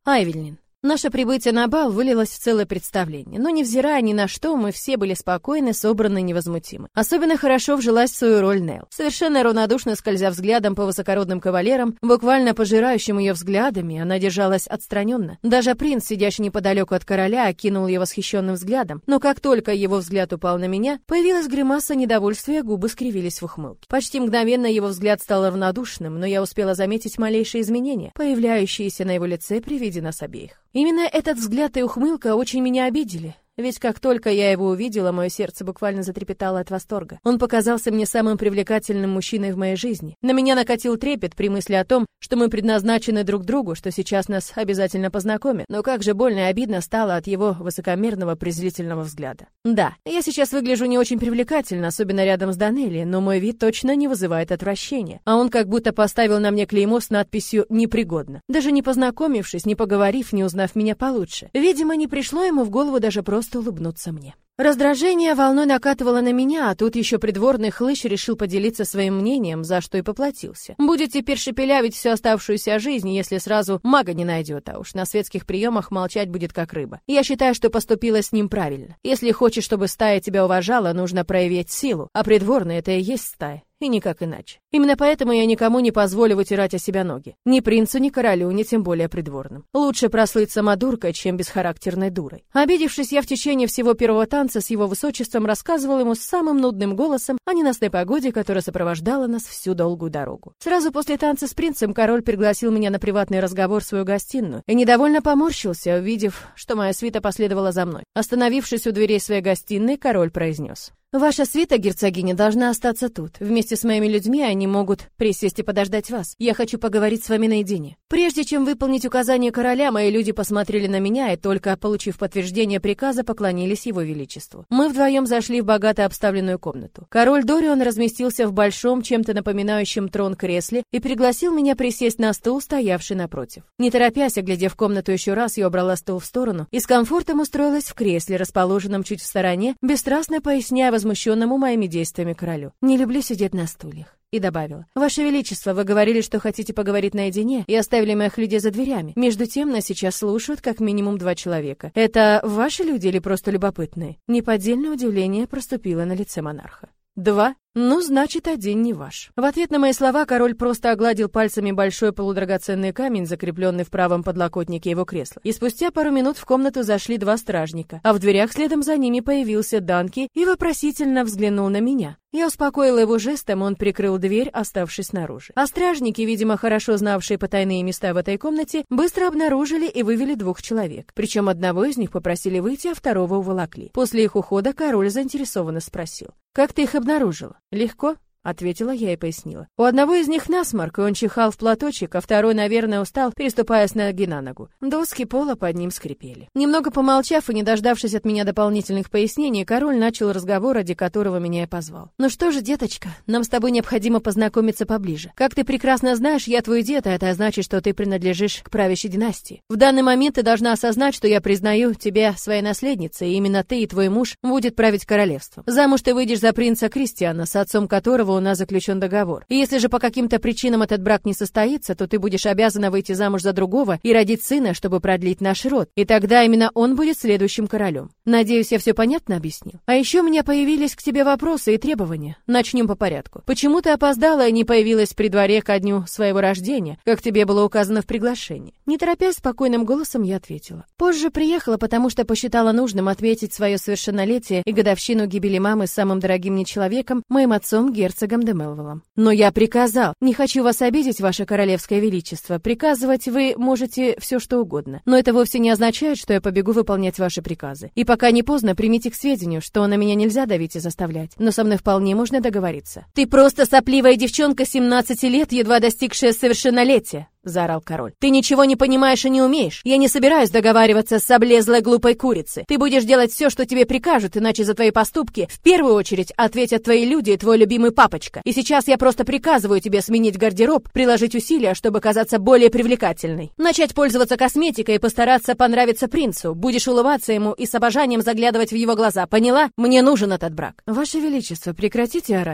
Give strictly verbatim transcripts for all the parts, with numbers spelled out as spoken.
Айвельнин. Наше прибытие на бал вылилось в целое представление, но невзирая ни на что, мы все были спокойны, собраны, невозмутимы. Особенно хорошо вжилась в свою роль Нелл. Совершенно равнодушно скользя взглядом по высокородным кавалерам, буквально пожирающим ее взглядами, она держалась отстраненно. Даже принц, сидящий неподалеку от короля, окинул ее восхищенным взглядом, но как только его взгляд упал на меня, появилась гримаса недовольствия, губы скривились в ухмылке. Почти мгновенно его взгляд стал равнодушным, но я успела заметить малейшие изменения, появляющиеся на его лице при виде нас обеих. Именно этот взгляд и ухмылка очень меня обидели. Ведь как только я его увидела, мое сердце буквально затрепетало от восторга. Он показался мне самым привлекательным мужчиной в моей жизни. На меня накатил трепет при мысли о том, что мы предназначены друг другу, что сейчас нас обязательно познакомят. Но как же больно и обидно стало от его высокомерного презрительного взгляда. Да, я сейчас выгляжу не очень привлекательно, особенно рядом с Данелли, но мой вид точно не вызывает отвращения. А он как будто поставил на мне клеймо с надписью «непригодно». Даже не познакомившись, не поговорив, не узнав меня получше. Видимо, не пришло ему в голову даже просто улыбнуться мне. Раздражение волной накатывало на меня, а тут еще придворный хлыщ решил поделиться своим мнением, за что и поплатился. Будет теперь шепелявить всю оставшуюся жизнь, если сразу мага не найдет, а уж на светских приемах молчать будет как рыба. Я считаю, что поступила с ним правильно. Если хочешь, чтобы стая тебя уважала, нужно проявить силу, а придворный — это и есть стая. И никак иначе. Именно поэтому я никому не позволю вытирать о себя ноги. Ни принцу, ни королю, ни тем более придворным. Лучше прослыть самодуркой, чем бесхарактерной дурой. Обидевшись, я в течение всего первого танца с его высочеством рассказывал ему с самым нудным голосом о ненастной погоде, которая сопровождала нас всю долгую дорогу. Сразу после танца с принцем король пригласил меня на приватный разговор в свою гостиную и недовольно поморщился, увидев, что моя свита последовала за мной. Остановившись у дверей своей гостиной, король произнес: «Ваша свита, герцогиня, должна остаться тут. Вместе с моими людьми они могут присесть и подождать вас. Я хочу поговорить с вами наедине». Прежде чем выполнить указание короля, мои люди посмотрели на меня и, только получив подтверждение приказа, поклонились его величеству. Мы вдвоем зашли в богато обставленную комнату. Король Дорион разместился в большом, чем-то напоминающем трон кресле и пригласил меня присесть на стул, стоявший напротив. Не торопясь, оглядев комнату еще раз, я убрала стул в сторону и с комфортом устроилась в кресле, расположенном чуть в стороне, бесстрастно поясняя возмущенному моими действиями королю: «Не люблю сидеть на стульях». И добавила: «Ваше Величество, вы говорили, что хотите поговорить наедине, и оставили моих людей за дверями. Между тем, нас сейчас слушают как минимум два человека. Это ваши люди или просто любопытные?» Неподдельное удивление проступило на лице монарха. «Два? Ну, значит, один не ваш». В ответ на мои слова король просто огладил пальцами большой полудрагоценный камень, закрепленный в правом подлокотнике его кресла. И спустя пару минут в комнату зашли два стражника, а в дверях следом за ними появился Данки и вопросительно взглянул на меня. Я успокоила его жестом, он прикрыл дверь, оставшись снаружи. А стражники, видимо, хорошо знавшие потайные места в этой комнате, быстро обнаружили и вывели двух человек. Причем одного из них попросили выйти, а второго уволокли. После их ухода король заинтересованно спросил: «Как ты их обнаружила?» «Легко», — ответила я и пояснила. «У одного из них насморк, и он чихал в платочек, а второй, наверное, устал, переступая с ноги на ногу. Доски пола под ним скрипели». Немного помолчав и не дождавшись от меня дополнительных пояснений, король начал разговор, ради которого меня и позвал. «Ну что же, деточка, нам с тобой необходимо познакомиться поближе. Как ты прекрасно знаешь, я твой дед, а это значит, что ты принадлежишь к правящей династии. В данный момент ты должна осознать, что я признаю тебя своей наследницей, и именно ты и твой муж будет править королевством. Замуж ты выйдешь за принца Кристиана, с отцом которого у нас заключен договор. И если же по каким-то причинам этот брак не состоится, то ты будешь обязана выйти замуж за другого и родить сына, чтобы продлить наш род. И тогда именно он будет следующим королем. Надеюсь, я все понятно объяснил. А еще у меня появились к тебе вопросы и требования. Начнем по порядку. Почему ты опоздала и не появилась при дворе ко дню своего рождения, как тебе было указано в приглашении?» Не торопясь, спокойным голосом я ответила: «Позже приехала, потому что посчитала нужным отметить свое совершеннолетие и годовщину гибели мамы с самым дорогим мне человеком, моим отцом, герцогом де Мелвиллом. Но я приказал. Не хочу вас обидеть, ваше королевское величество. Приказывать вы можете все что угодно. Но это вовсе не означает, что я побегу выполнять ваши приказы. И пока не поздно, примите к сведению, что на меня нельзя давить и заставлять. Но со мной вполне можно договориться». «Ты просто сопливая девчонка семнадцати лет, едва достигшая совершеннолетия», — заорал король. «Ты ничего не понимаешь и не умеешь. Я не собираюсь договариваться с облезлой глупой курицей. Ты будешь делать все, что тебе прикажут, иначе за твои поступки в первую очередь ответят твои люди и твой любимый папочка. И сейчас я просто приказываю тебе сменить гардероб, приложить усилия, чтобы казаться более привлекательной. Начать пользоваться косметикой и постараться понравиться принцу. Будешь улыбаться ему и с обожанием заглядывать в его глаза. Поняла? Мне нужен этот брак». «Ваше Величество, прекратите орать».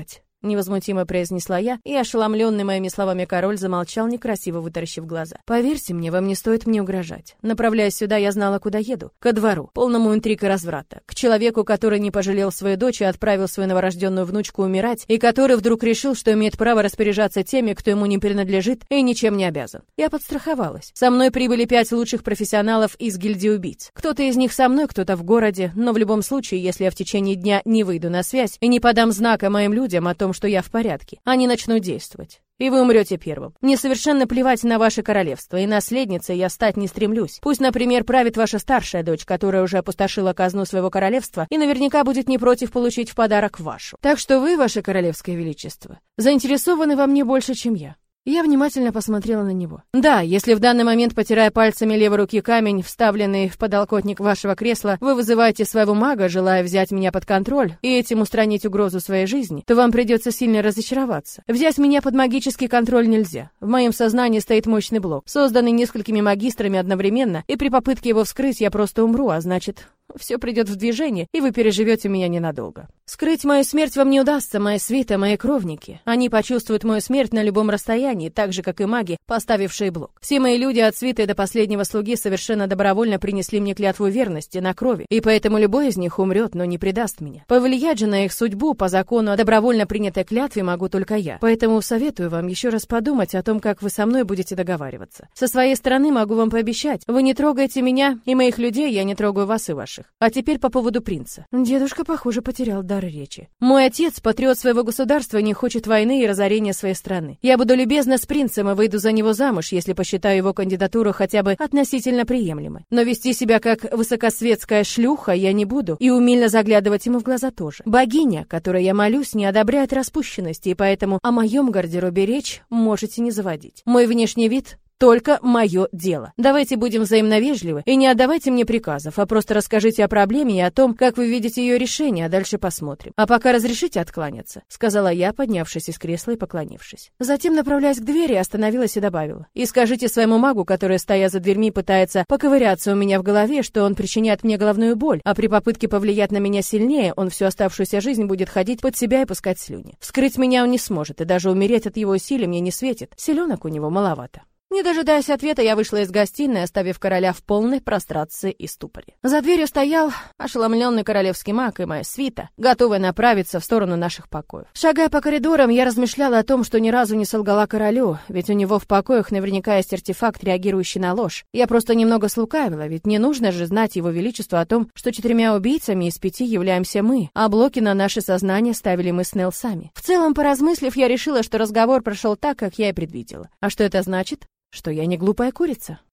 невозмутимо произнесла я, и ошеломленный моими словами король замолчал, некрасиво вытаращив глаза. Поверьте мне, вам не стоит мне угрожать. Направляясь сюда, я знала, куда еду. Ко двору, полному интриг и разврата. К человеку, который не пожалел свою дочь и отправил свою новорожденную внучку умирать, и который вдруг решил, что имеет право распоряжаться теми, кто ему не принадлежит и ничем не обязан. Я подстраховалась. Со мной прибыли пять лучших профессионалов из гильдии убийц. Кто-то из них со мной, кто-то в городе, но в любом случае, если я в течение дня не выйду на связь и не подам знака моим людям о том, что я в порядке, они начнут действовать. И вы умрете первым. Мне совершенно плевать на ваше королевство, и наследницей я стать не стремлюсь. Пусть, например, правит ваша старшая дочь, которая уже опустошила казну своего королевства и наверняка будет не против получить в подарок вашу. Так что вы, ваше королевское величество, заинтересованы во мне больше, чем я. Я внимательно посмотрела на него. Да, если в данный момент, потирая пальцами левой руки камень, вставленный в подлокотник вашего кресла, вы вызываете своего мага, желая взять меня под контроль и этим устранить угрозу своей жизни, то вам придется сильно разочароваться. Взять меня под магический контроль нельзя. В моем сознании стоит мощный блок, созданный несколькими магистрами одновременно, и при попытке его вскрыть я просто умру, а значит... Все придет в движение, и вы переживете меня ненадолго. Скрыть мою смерть вам не удастся, моя свита, мои кровники. Они почувствуют мою смерть на любом расстоянии, так же, как и маги, поставившие блок. Все мои люди от свиты до последнего слуги совершенно добровольно принесли мне клятву верности на крови, и поэтому любой из них умрет, но не предаст меня. Повлиять же на их судьбу по закону о добровольно принятой клятве могу только я. Поэтому советую вам еще раз подумать о том, как вы со мной будете договариваться. Со своей стороны могу вам пообещать, вы не трогаете меня и моих людей, я не трогаю вас и ваших. А теперь по поводу принца. Дедушка, похоже, потерял дар речи. Мой отец, патриот своего государства, не хочет войны и разорения своей страны. Я буду любезна с принцем и выйду за него замуж, если посчитаю его кандидатуру хотя бы относительно приемлемой. Но вести себя как высокосветская шлюха я не буду, и умильно заглядывать ему в глаза тоже. Богиня, которой я молюсь, не одобряет распущенности, и поэтому о моем гардеробе речь можете не заводить. Мой внешний вид... Только мое дело. Давайте будем взаимно вежливы и не отдавайте мне приказов, а просто расскажите о проблеме и о том, как вы видите ее решение, а дальше посмотрим. А пока разрешите откланяться, сказала я, поднявшись из кресла и поклонившись. Затем, направляясь к двери, остановилась и добавила: и скажите своему магу, который, стоя за дверьми, пытается поковыряться у меня в голове, что он причиняет мне головную боль, а при попытке повлиять на меня сильнее, он всю оставшуюся жизнь будет ходить под себя и пускать слюни. Вскрыть меня он не сможет, и даже умереть от его усилий мне не светит. Силенок у него маловато. Не дожидаясь ответа, я вышла из гостиной, оставив короля в полной прострации и ступоре. За дверью стоял ошеломленный королевский маг и моя свита, готовая направиться в сторону наших покоев. Шагая по коридорам, я размышляла о том, что ни разу не солгала королю, ведь у него в покоях наверняка есть артефакт, реагирующий на ложь. Я просто немного слукавила, ведь не нужно же знать его величеству о том, что четырьмя убийцами из пяти являемся мы, а блоки на наше сознание ставили мы с Нелл сами. В целом, поразмыслив, я решила, что разговор прошел так, как я и предвидела. А что это значит? Что я не глупая курица.